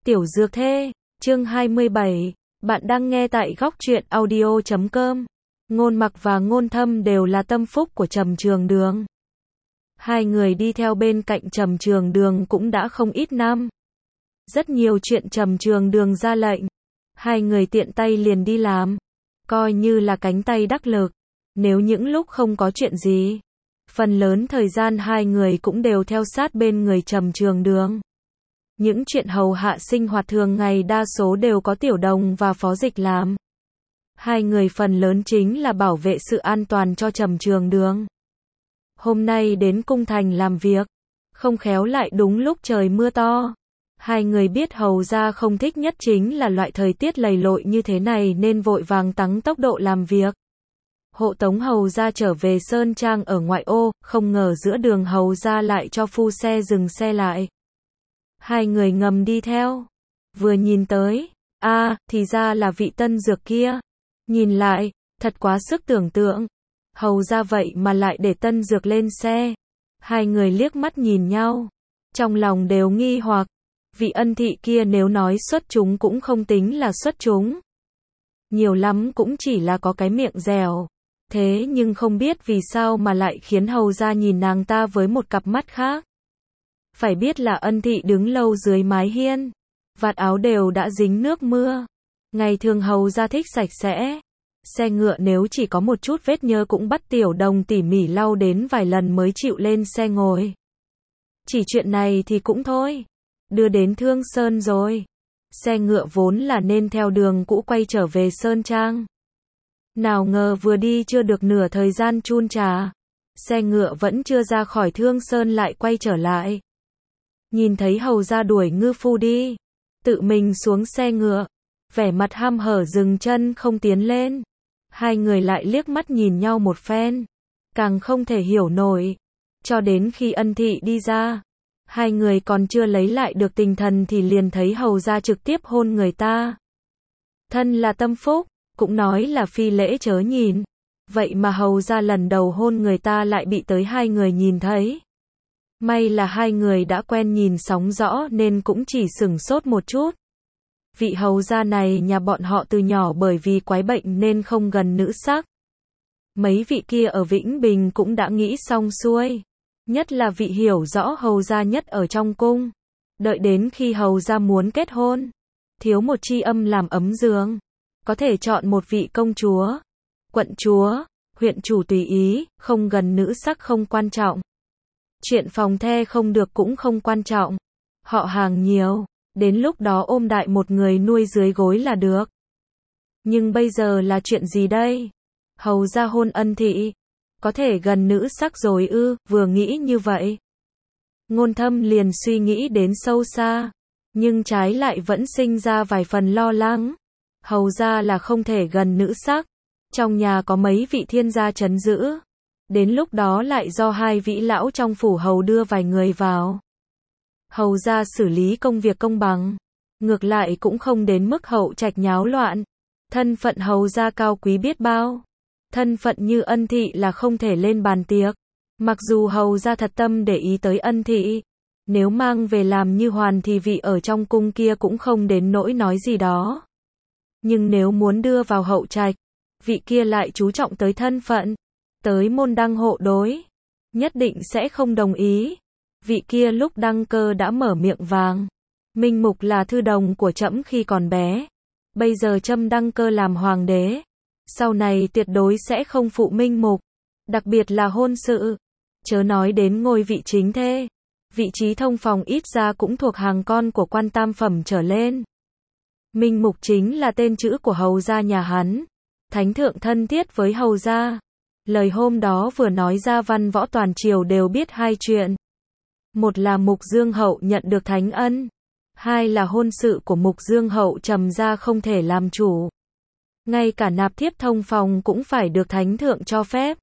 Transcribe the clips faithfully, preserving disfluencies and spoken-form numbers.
Tiểu Dược Thê, chương hai mươi bảy, bạn đang nghe tại góc truyện audio chấm com. Ngôn Mặc và Ngôn Thâm đều là tâm phúc của Trầm Trường Đường. Hai người đi theo bên cạnh Trầm Trường Đường cũng đã không ít năm. Rất nhiều chuyện Trầm Trường Đường ra lệnh, hai người tiện tay liền đi làm, coi như là cánh tay đắc lực. Nếu những lúc không có chuyện gì, phần lớn thời gian hai người cũng đều theo sát bên người Trầm Trường Đường. Những chuyện hầu hạ sinh hoạt thường ngày đa số đều có Tiểu Đồng và Phó Dịch làm. Hai người phần lớn chính là bảo vệ sự an toàn cho Trầm Trường Đường. Hôm nay đến cung thành làm việc, không khéo lại đúng lúc trời mưa to. Hai người biết hầu gia không thích nhất chính là loại thời tiết lầy lội như thế này nên vội vàng tăng tốc độ làm việc. Hộ tống hầu gia trở về Sơn Trang ở ngoại ô, không ngờ giữa đường hầu gia lại cho phu xe dừng xe lại. Hai người ngầm đi theo, vừa nhìn tới, a, à, thì ra là vị Tân Dược kia. Nhìn lại, thật quá sức tưởng tượng. Hầu ra vậy mà lại để Tân Dược lên xe. Hai người liếc mắt nhìn nhau, trong lòng đều nghi hoặc, vị Ân thị kia nếu nói xuất chúng cũng không tính là xuất chúng. Nhiều lắm cũng chỉ là có cái miệng dẻo. Thế nhưng không biết vì sao mà lại khiến hầu ra nhìn nàng ta với một cặp mắt khác. Phải biết là Ân thị đứng lâu dưới mái hiên, vạt áo đều đã dính nước mưa. Ngày thường hầu ra thích sạch sẽ. Xe ngựa nếu chỉ có một chút vết nhơ cũng bắt Tiểu Đồng tỉ mỉ lau đến vài lần mới chịu lên xe ngồi. Chỉ chuyện này thì cũng thôi, đưa đến Thương Sơn rồi. Xe ngựa vốn là nên theo đường cũ quay trở về Sơn Trang. Nào ngờ vừa đi chưa được nửa thời gian chun trà, xe ngựa vẫn chưa ra khỏi Thương Sơn lại quay trở lại. Nhìn thấy hầu ra đuổi ngư phu đi, tự mình xuống xe ngựa, vẻ mặt hăm hở dừng chân không tiến lên. Hai người lại liếc mắt nhìn nhau một phen, càng không thể hiểu nổi. Cho đến khi Ân thị đi ra, hai người còn chưa lấy lại được tinh thần thì liền thấy hầu ra trực tiếp hôn người ta. Thân là tâm phúc, cũng nói là phi lễ chớ nhìn. Vậy mà hầu ra lần đầu hôn người ta lại bị tới hai người nhìn thấy. May là hai người đã quen nhìn sóng rõ nên cũng chỉ sửng sốt một chút. Vị hầu gia này nhà bọn họ từ nhỏ bởi vì quái bệnh nên không gần nữ sắc. Mấy vị kia ở Vĩnh Bình cũng đã nghĩ xong xuôi. Nhất là vị hiểu rõ hầu gia nhất ở trong cung. Đợi đến khi hầu gia muốn kết hôn, thiếu một tri âm làm ấm giường, có thể chọn một vị công chúa, quận chúa, huyện chủ tùy ý, không gần nữ sắc không quan trọng. Chuyện phòng the không được cũng không quan trọng. Họ hàng nhiều, đến lúc đó ôm đại một người nuôi dưới gối là được. Nhưng bây giờ là chuyện gì đây? Hầu ra hôn Ân thị, có thể gần nữ sắc rồi ư? Vừa nghĩ như vậy, Ngôn Thâm liền suy nghĩ đến sâu xa, nhưng trái lại vẫn sinh ra vài phần lo lắng. Hầu ra là không thể gần nữ sắc, trong nhà có mấy vị thiên gia trấn giữ. Đến lúc đó lại do hai vị lão trong phủ hầu đưa vài người vào. Hầu ra xử lý công việc công bằng, ngược lại cũng không đến mức hậu trạch nháo loạn. Thân phận hầu ra cao quý biết bao. Thân phận như Ân thị là không thể lên bàn tiệc. Mặc dù hầu ra thật tâm để ý tới Ân thị, nếu mang về làm như hoàn thì vị ở trong cung kia cũng không đến nỗi nói gì đó. Nhưng nếu muốn đưa vào hậu trạch, vị kia lại chú trọng tới thân phận, tới môn đăng hộ đối, nhất định sẽ không đồng ý. Vị kia lúc đăng cơ đã mở miệng vàng, Minh Mục là thư đồng của trẫm khi còn bé, bây giờ trẫm đăng cơ làm hoàng đế, sau này tuyệt đối sẽ không phụ Minh Mục, đặc biệt là hôn sự, chớ nói đến ngôi vị chính thê, vị trí thông phòng ít ra cũng thuộc hàng con của quan tam phẩm trở lên. Minh Mục chính là tên chữ của hầu gia nhà hắn, thánh thượng thân thiết với hầu gia. Lời hôm đó vừa nói ra văn võ toàn triều đều biết hai chuyện. Một là Mục Dương Hậu nhận được thánh ân, hai là hôn sự của Mục Dương Hậu trầm gia không thể làm chủ. Ngay cả nạp thiếp thông phòng cũng phải được thánh thượng cho phép.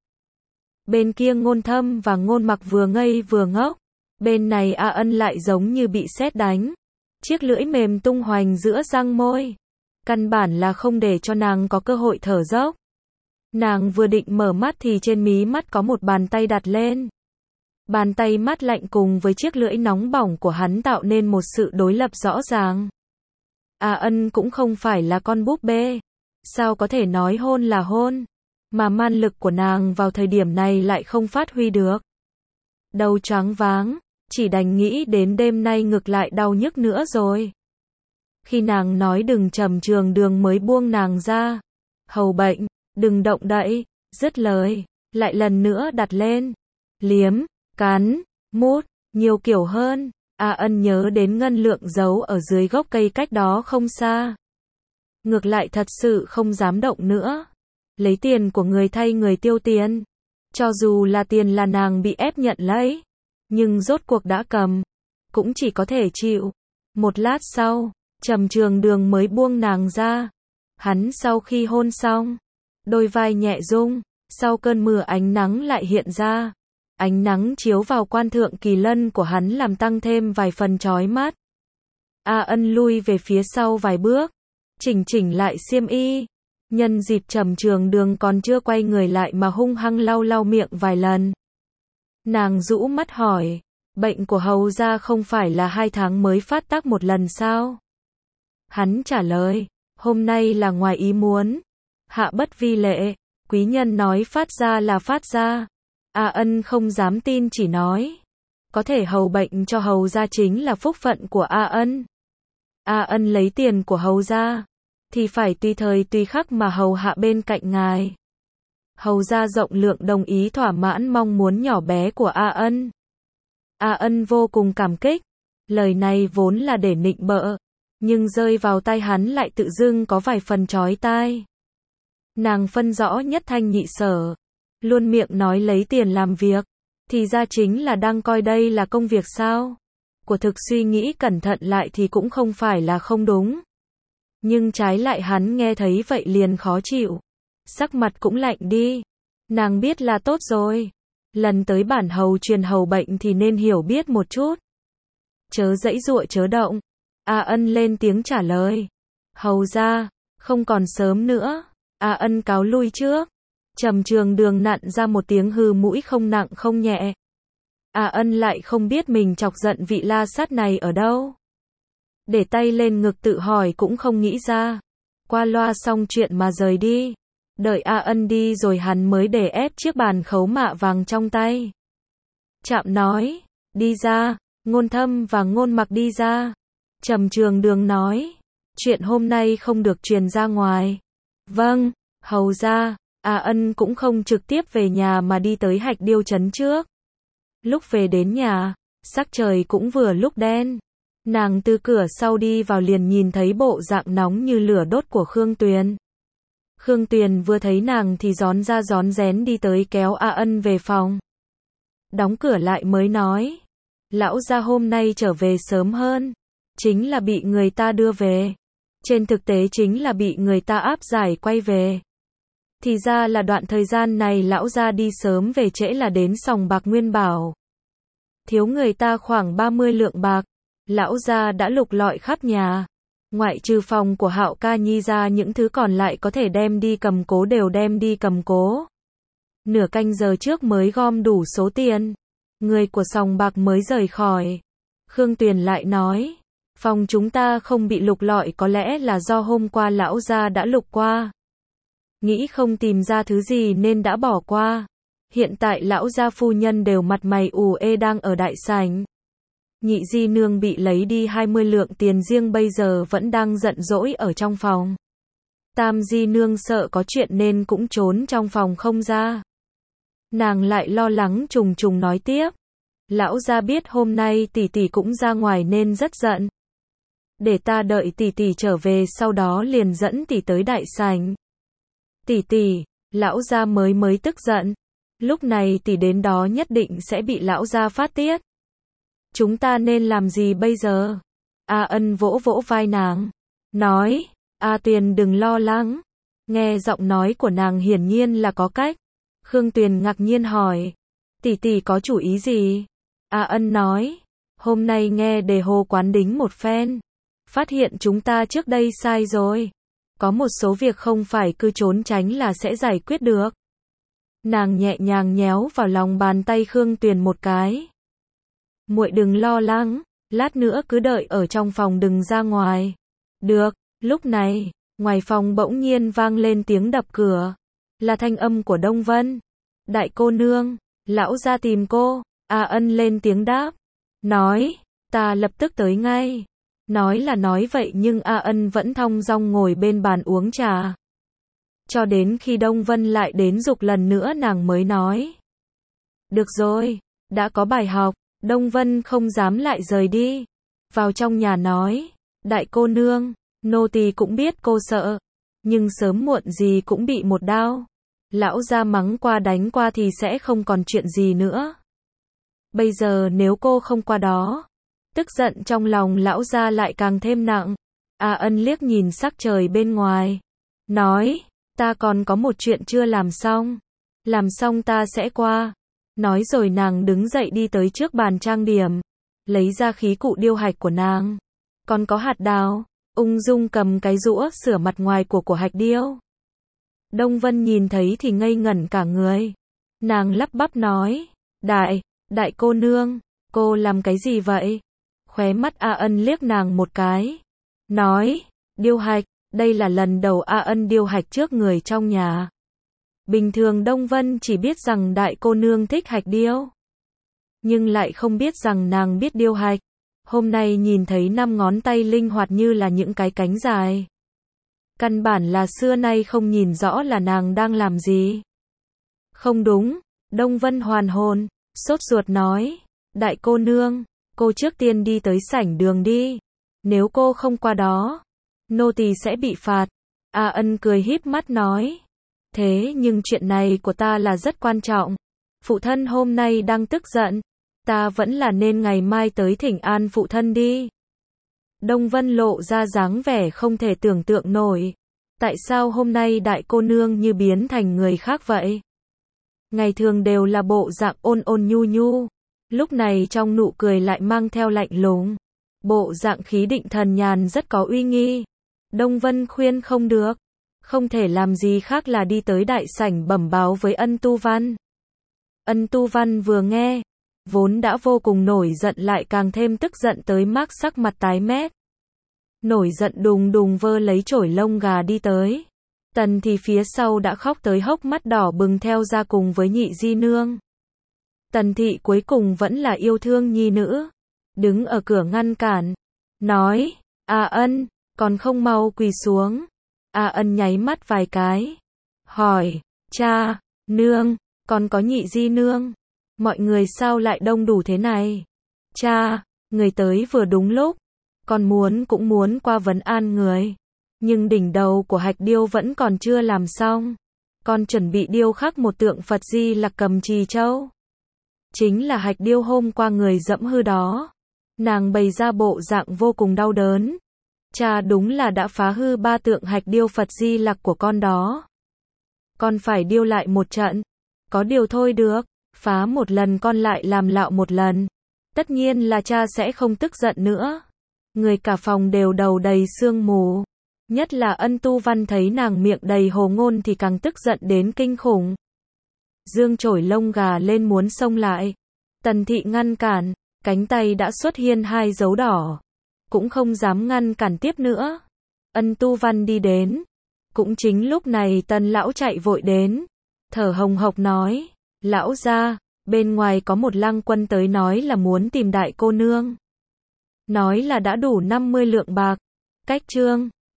Bên kia Ngôn Thâm và Ngôn Mặc vừa ngây vừa ngốc. Bên này A Ân lại giống như bị sét đánh. Chiếc lưỡi mềm tung hoành giữa răng môi. Căn bản là không để cho nàng có cơ hội thở dốc. Nàng vừa định mở mắt thì trên mí mắt có một bàn tay đặt lên. Bàn tay mát lạnh cùng với chiếc lưỡi nóng bỏng của hắn tạo nên một sự đối lập rõ ràng. A Ân cũng không phải là con búp bê. Sao có thể nói hôn là hôn, mà man lực của nàng vào thời điểm này lại không phát huy được. Đầu choáng váng, chỉ đành nghĩ đến đêm nay ngực lại đau nhức nữa rồi. Khi nàng nói đừng Trầm Trường Đường mới buông nàng ra. Hầu bệnh, đừng động đậy, dứt lời, lại lần nữa đặt lên. Liếm, cắn, mút, nhiều kiểu hơn. A Ân nhớ đến ngân lượng giấu ở dưới gốc cây cách đó không xa. Ngược lại thật sự không dám động nữa. Lấy tiền của người thay người tiêu tiền. Cho dù là tiền là nàng bị ép nhận lấy, nhưng rốt cuộc đã cầm, cũng chỉ có thể chịu. Một lát sau, Trầm Trường Đường mới buông nàng ra. Hắn sau khi hôn xong, đôi vai nhẹ rung, sau cơn mưa ánh nắng lại hiện ra. Ánh nắng chiếu vào quan thượng kỳ lân của hắn làm tăng thêm vài phần chói mắt. A Ân lui về phía sau vài bước, chỉnh chỉnh lại xiêm y. Nhân dịp Trầm Trường Đường còn chưa quay người lại mà hung hăng lau lau miệng vài lần. Nàng rũ mắt hỏi, bệnh của hầu gia không phải là hai tháng mới phát tác một lần sao? Hắn trả lời, hôm nay là ngoài ý muốn. Hạ bất vi lệ, quý nhân nói phát ra là phát ra. A Ân không dám tin chỉ nói, có thể hầu bệnh cho hầu gia chính là phúc phận của A Ân. A Ân lấy tiền của hầu gia, thì phải tùy thời tùy khắc mà hầu hạ bên cạnh ngài. Hầu gia rộng lượng đồng ý thỏa mãn mong muốn nhỏ bé của A Ân. A Ân vô cùng cảm kích. Lời này vốn là để nịnh bợ, nhưng rơi vào tai hắn lại tự dưng có vài phần chói tai. Nàng phân rõ nhất thanh nhị sở, luôn miệng nói lấy tiền làm việc, thì ra chính là đang coi đây là công việc sao? Của thực suy nghĩ cẩn thận lại thì cũng không phải là không đúng. Nhưng trái lại hắn nghe thấy vậy liền khó chịu. Sắc mặt cũng lạnh đi. Nàng biết là tốt rồi. Lần tới bản hầu truyền hầu bệnh thì nên hiểu biết một chút. Chớ giãy giụa chớ động. A Ân lên tiếng trả lời. Hầu ra, không còn sớm nữa. A Ân cáo lui trước. Trầm Trường Đường nặn ra một tiếng hừ mũi không nặng không nhẹ. A Ân lại không biết mình chọc giận vị la sát này ở đâu. Để tay lên ngực tự hỏi cũng không nghĩ ra. Qua loa xong chuyện mà rời đi. Đợi A Ân đi rồi hắn mới để ép chiếc bàn khấu mạ vàng trong tay. Chạm nói, đi ra. Ngôn Thâm và Ngôn Mặc đi ra. Trầm Trường Đường nói, chuyện hôm nay không được truyền ra ngoài. Vâng, hầu ra. A Ân cũng không trực tiếp về nhà mà đi tới Hạch Điêu trấn trước. Lúc về đến nhà, sắc trời cũng vừa lúc đen. Nàng từ cửa sau đi vào liền nhìn thấy bộ dạng nóng như lửa đốt của Khương Tuyền. Khương Tuyền vừa thấy nàng thì rón ra rón rén đi tới kéo A Ân về phòng. Đóng cửa lại mới nói, lão gia hôm nay trở về sớm hơn, chính là bị người ta đưa về. Trên thực tế chính là bị người ta áp giải quay về. Thì ra là đoạn thời gian này lão gia đi sớm về trễ là đến sòng bạc Nguyên Bảo. Thiếu người ta khoảng ba mươi lượng bạc. Lão gia đã lục lọi khắp nhà. Ngoại trừ phòng của Hạo Ca Nhi ra những thứ còn lại có thể đem đi cầm cố đều đem đi cầm cố. Nửa canh giờ trước mới gom đủ số tiền. Người của sòng bạc mới rời khỏi. Khương Tuyền lại nói, phòng chúng ta không bị lục lọi có lẽ là do hôm qua lão gia đã lục qua. Nghĩ không tìm ra thứ gì nên đã bỏ qua. Hiện tại lão gia phu nhân đều mặt mày ủ ê đang ở đại sảnh. Nhị di nương bị lấy đi hai mươi lượng tiền riêng bây giờ vẫn đang giận dỗi ở trong phòng. Tam di nương sợ có chuyện nên cũng trốn trong phòng không ra. Nàng lại lo lắng trùng trùng nói tiếp. Lão gia biết hôm nay tỷ tỷ cũng ra ngoài nên rất giận. Để ta đợi tỷ tỷ trở về sau đó liền dẫn tỷ tới đại sảnh. Tỷ tỷ, lão gia mới mới tức giận. Lúc này tỷ đến đó nhất định sẽ bị lão gia phát tiết. Chúng ta nên làm gì bây giờ? A Ân vỗ vỗ vai nàng. Nói, A Tuyền đừng lo lắng. Nghe giọng nói của nàng hiển nhiên là có cách. Khương Tuyền ngạc nhiên hỏi. Tỷ tỷ có chủ ý gì? A Ân nói. Hôm nay nghe đề hồ quán đính một phen. Phát hiện chúng ta trước đây sai rồi. Có một số việc không phải cứ trốn tránh là sẽ giải quyết được. Nàng nhẹ nhàng nhéo vào lòng bàn tay Khương Tuyền một cái. Muội đừng lo lắng, lát nữa cứ đợi ở trong phòng đừng ra ngoài. Được, lúc này, ngoài phòng bỗng nhiên vang lên tiếng đập cửa. Là thanh âm của Đông Vân. Đại cô nương, lão ra tìm cô. A Ân lên tiếng đáp. Nói, ta lập tức tới ngay. Nói là nói vậy nhưng A Ân vẫn thong dong ngồi bên bàn uống trà. Cho đến khi Đông Vân lại đến giục lần nữa nàng mới nói. Được rồi, đã có bài học. Đông Vân không dám lại rời đi. Vào trong nhà nói. Đại cô nương, nô tỳ cũng biết cô sợ. Nhưng sớm muộn gì cũng bị một đao. Lão ra mắng qua đánh qua thì sẽ không còn chuyện gì nữa. Bây giờ nếu cô không qua đó, tức giận trong lòng lão ra lại càng thêm nặng. A Ân liếc nhìn sắc trời bên ngoài. Nói, ta còn có một chuyện chưa làm xong. Làm xong ta sẽ qua. Nói rồi nàng đứng dậy đi tới trước bàn trang điểm. Lấy ra khí cụ điêu hạch của nàng. Còn có hạt đào. Ung dung cầm cái rũa sửa mặt ngoài của của hạch điêu. Đông Vân nhìn thấy thì ngây ngẩn cả người. Nàng lắp bắp nói. Đại, đại cô nương, cô làm cái gì vậy? Khóe mắt A Ân liếc nàng một cái. Nói, điêu hạch, đây là lần đầu A Ân điêu hạch trước người trong nhà. Bình thường Đông Vân chỉ biết rằng đại cô nương thích hạch điêu. Nhưng lại không biết rằng nàng biết điêu hạch. Hôm nay nhìn thấy năm ngón tay linh hoạt như là những cái cánh dài. Căn bản là xưa nay không nhìn rõ là nàng đang làm gì. Không đúng, Đông Vân hoàn hồn, sốt ruột nói. Đại cô nương, cô trước tiên đi tới sảnh đường đi. Nếu cô không qua đó, nô tỳ sẽ bị phạt. A Ân cười híp mắt nói. Thế nhưng chuyện này của ta là rất quan trọng. Phụ thân hôm nay đang tức giận. Ta vẫn là nên ngày mai tới thỉnh an phụ thân đi. Đông Vân lộ ra dáng vẻ không thể tưởng tượng nổi. Tại sao hôm nay đại cô nương như biến thành người khác vậy? Ngày thường đều là bộ dạng ôn ôn nhu nhu. Lúc này trong nụ cười lại mang theo lạnh lùng. Bộ dạng khí định thần nhàn rất có uy nghi. Đông Vân khuyên không được. Không thể làm gì khác là đi tới đại sảnh bẩm báo với Ân Tu Văn. Ân Tu Văn vừa nghe, vốn đã vô cùng nổi giận lại càng thêm tức giận tới mức sắc mặt tái mét. Nổi giận đùng đùng vơ lấy chổi lông gà đi tới. Tần thì phía sau đã khóc tới hốc mắt đỏ bừng theo ra cùng với nhị di nương. Tần thị cuối cùng vẫn là yêu thương nhi nữ. Đứng ở cửa ngăn cản. Nói, A Ân, còn không mau quỳ xuống. A Ân nháy mắt vài cái. Hỏi, cha, nương, còn có nhị di nương. Mọi người sao lại đông đủ thế này? Cha, người tới vừa đúng lúc. Con muốn cũng muốn qua vấn an người. Nhưng đỉnh đầu của hạch điêu vẫn còn chưa làm xong. Con chuẩn bị điêu khắc một tượng Phật Di Lặc cầm trì châu. Chính là hạch điêu hôm qua người dẫm hư đó. Nàng bày ra bộ dạng vô cùng đau đớn. Cha đúng là đã phá hư ba tượng hạch điêu Phật Di Lặc của con đó. Con phải điêu lại một trận. Có điều thôi được. Phá một lần con lại làm lạo một lần. Tất nhiên là cha sẽ không tức giận nữa. Người cả phòng đều đầu đầy sương mù. Nhất là Ân Tu Văn thấy nàng miệng đầy hồ ngôn thì càng tức giận đến kinh khủng. Dương chổi lông gà lên muốn xông lại. Tần thị ngăn cản, cánh tay đã xuất hiện hai dấu đỏ. Cũng không dám ngăn cản tiếp nữa. Ân Tu Văn đi đến. Cũng chính lúc này Tần lão chạy vội đến. Thở hồng hộc nói. Lão gia, bên ngoài có một lang quân tới nói là muốn tìm đại cô nương. Nói là đã đủ năm mươi lượng bạc. Cách trương,